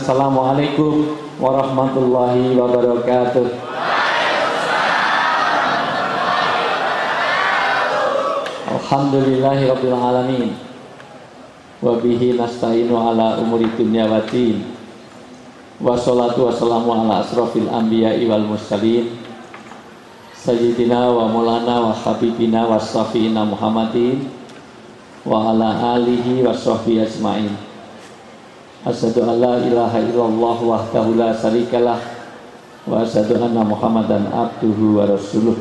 Assalamualaikum warahmatullahi wabarakatuh. Alhamdulillahirabbil alamin. Wa bihi nasta'inu ala umuri dunya waddin. Wassalatu wassalamu ala asrofil anbiya'i wal mursalin Sayyidina wa maulana wa habibina wa syafi'ina Muhammadin wa ala alihi wa sahbihi ajma'in. Asyhadu an la ilaha illallah wahdahu la syarikalah wa asyhadu anna Muhammadan abduhu wa rasuluh.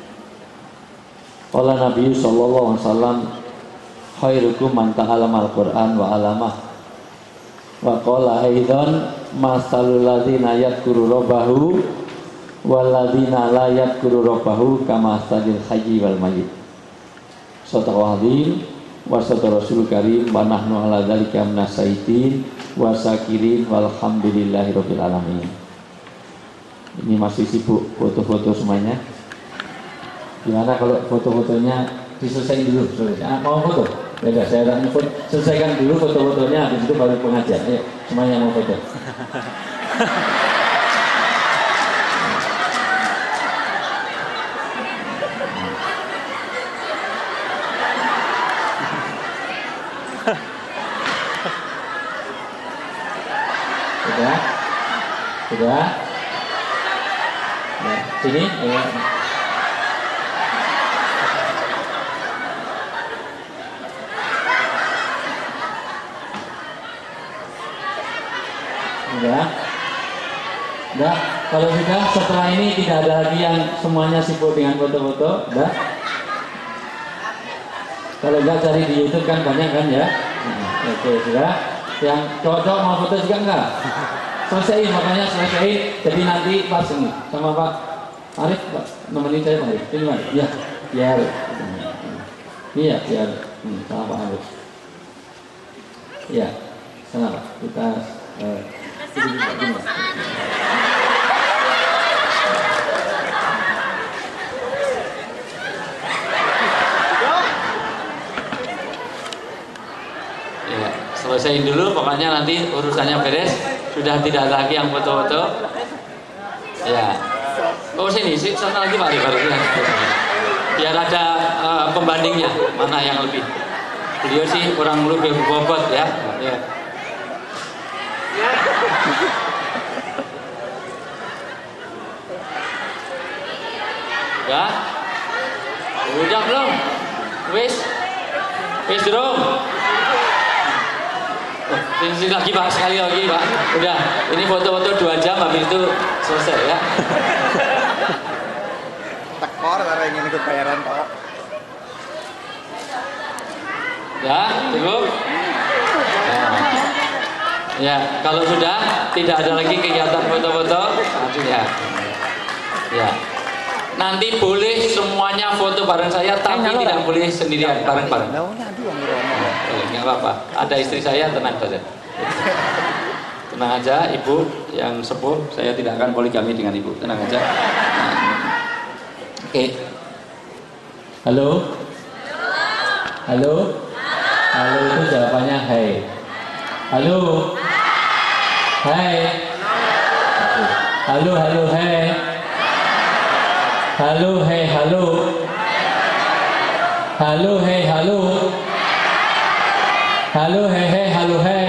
Qala Nabi sallallahu alaihi wasallam khairukum man ta'allama al-Qur'an wa 'allamah. Wa qala aidan masalul ladzina yadhkuru rabbahu wal ladzina la yadhkuru rabbahu kama sadil hayyi wal mayyit. Sadaqallahu azim wa sadaqa rasul karim wa nahnu ala dzalika minasyaitin wa syakirin walhamdulillahirabbil alamin. Ini masih sibuk foto-foto semuanya. Gimana kalau foto-fotonya diselesaikan dulu? Mau foto? Beda, saya akan selesaikan dulu foto-fotonya, habis itu baru pengajian. Ayo, semuanya mau foto. Sudah? Sudah? Ya, sini, ya. Sudah? Sudah? Kalau sudah, setelah ini tidak ada lagi yang semuanya sibuk dengan foto-foto. Sudah? Kalau enggak cari di YouTube kan banyak kan ya? Oke, sudah? Yang cocok mau foto juga enggak? Selesaiin, makanya selesaiin. Jadi nanti pas ini sama Pak Arif, Pak, nemenin saya Pak Arif. Ini mana? Ya, biar. Iya, biar. Sama Pak Arif. Iya, sana Pak. Kita selesaiin dulu, pokoknya nanti urusannya beres, sudah tidak ada lagi yang foto-foto. Ya, oh sini, sana lagi Pak Arif, biar ada pembandingnya, mana yang lebih. Beliau sih kurang lebih bobot ya. Ya. Ya, udah belum? Wis belum? Sini lagi Pak, sekali lagi Pak. Udah, ini foto-foto 2 jam, habis itu selesai ya. Tekor karena ingin ikut bayaran Pak. Ya, cukup. Ya, kalau sudah tidak ada lagi kegiatan foto-foto, ya. Ya. Nanti boleh semuanya foto bareng saya, tapi tidak boleh sendirian, bareng-bareng. Nggak apa-apa. Ada istri saya, tenang saja. Tenang aja, ibu yang sepuh, saya tidak akan poligami dengan ibu. Tenang aja. Oke. Halo. Halo. Halo itu jawabannya hai. Halo. Hai. Halo, halo, hai. Halo, hey, halo. Halo, hey, halo. Halo, hey, hey, halo, hey.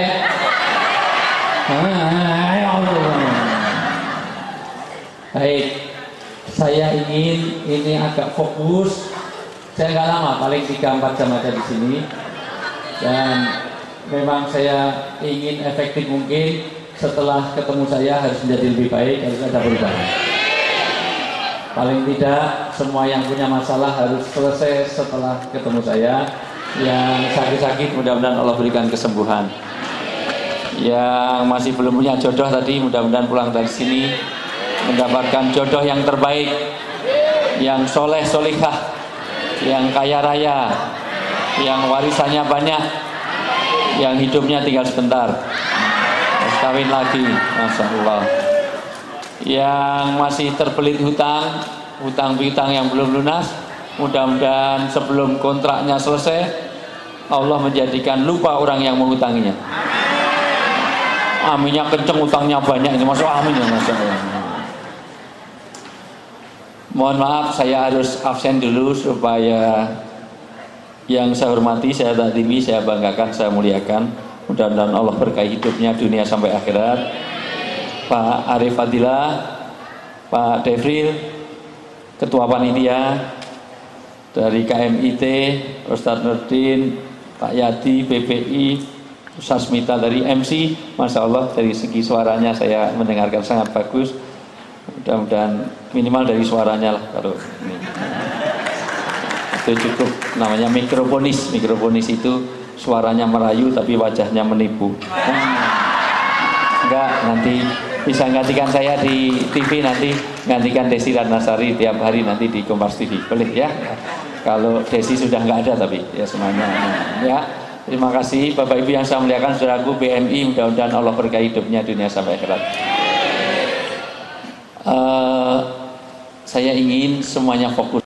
Baik, saya ingin ini agak fokus. Saya nggak lama, paling 3-4 jam aja di sini. Dan memang saya ingin efektif mungkin. Setelah ketemu saya harus menjadi lebih baik, harus ada perubahan. Paling tidak semua yang punya masalah harus selesai setelah ketemu saya. Yang sakit-sakit mudah-mudahan Allah berikan kesembuhan. Yang masih belum punya jodoh tadi mudah-mudahan pulang dari sini mendapatkan jodoh yang terbaik, yang soleh solihah, yang kaya raya, yang warisannya banyak, yang hidupnya tinggal sebentar, harus kawin lagi, masya Allah. Yang masih terbelit hutang piutang yang belum lunas, mudah-mudahan sebelum kontraknya selesai Allah menjadikan lupa orang yang menghutanginya. Aminnya kenceng, utangnya banyak, ini masuk amin ya Masya Allah. Mohon maaf saya harus absen dulu supaya yang saya hormati, saya takdimi, saya banggakan, saya muliakan. Mudah-mudahan Allah berkahi hidupnya dunia sampai akhirat. Pak Arif Fadilah, Pak Devril, Ketua Panitia dari KMIT, Ustadz Nurdin, Pak Yadi, BPI, Ustadz Smita dari MC. Masya Allah dari segi suaranya saya mendengarkan sangat bagus. Mudah-mudahan minimal dari suaranya lah kalau ini. Itu cukup, namanya mikrofonis. Mikrofonis itu suaranya merayu tapi wajahnya menipu. Enggak, nanti bisa gantikan saya di TV, nanti gantikan Desi Ratnasari tiap hari nanti di Kompas TV, boleh ya? Kalau Desi sudah nggak ada tapi ya semuanya ya. Terima kasih Bapak Ibu yang saya muliakan, saudaraku BMI, mudah-mudahan Allah berkahi hidupnya dunia sampai akhirat. Saya ingin semuanya fokus.